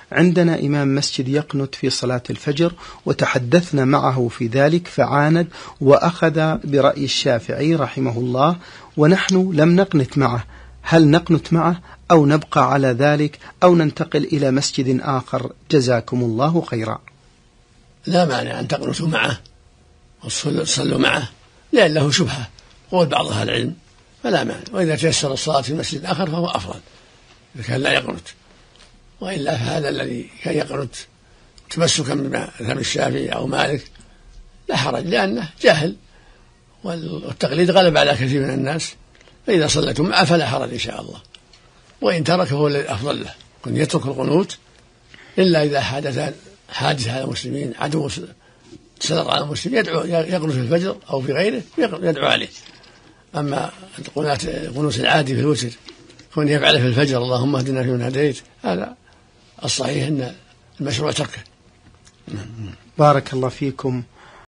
عندنا إمام مسجد يقنت في صلاة الفجر وتحدثنا معه في ذلك فعاند وأخذ برأي الشافعي رحمه الله، ونحن لم نقنت معه، هل نقنت معه أو نبقى على ذلك أو ننتقل إلى مسجد آخر؟ جزاكم الله خيرا. لا مانع أن تقنتوا معه وتصلوا معه، لأن له شبهة قول بعض أهل العلم، فلا مانع. وإذا تيسر الصلاة في مسجد آخر فهو أفضل إذا كان لا يقنت، وإلا فهذا الذي كان يقنت تمسكا بمذهب الشافعي أو مالك لا حرج، لأنه جاهل والتقليد غلب على كثير من الناس، فإذا صليتم معه فلا حرج إن شاء الله. وإن ترك هو الذي أفضل له، كن يترك القنوت إلا إذا حادث على المسلمين، عدو سلط على المسلمين يقنت في الفجر أو في غيره يدعو عليه. أما القنوت العادي في الوتر كون يفعله في الفجر اللهم اهدنا فيمن هديت، هذا الصحيح أن المشروع تركه. بارك الله فيكم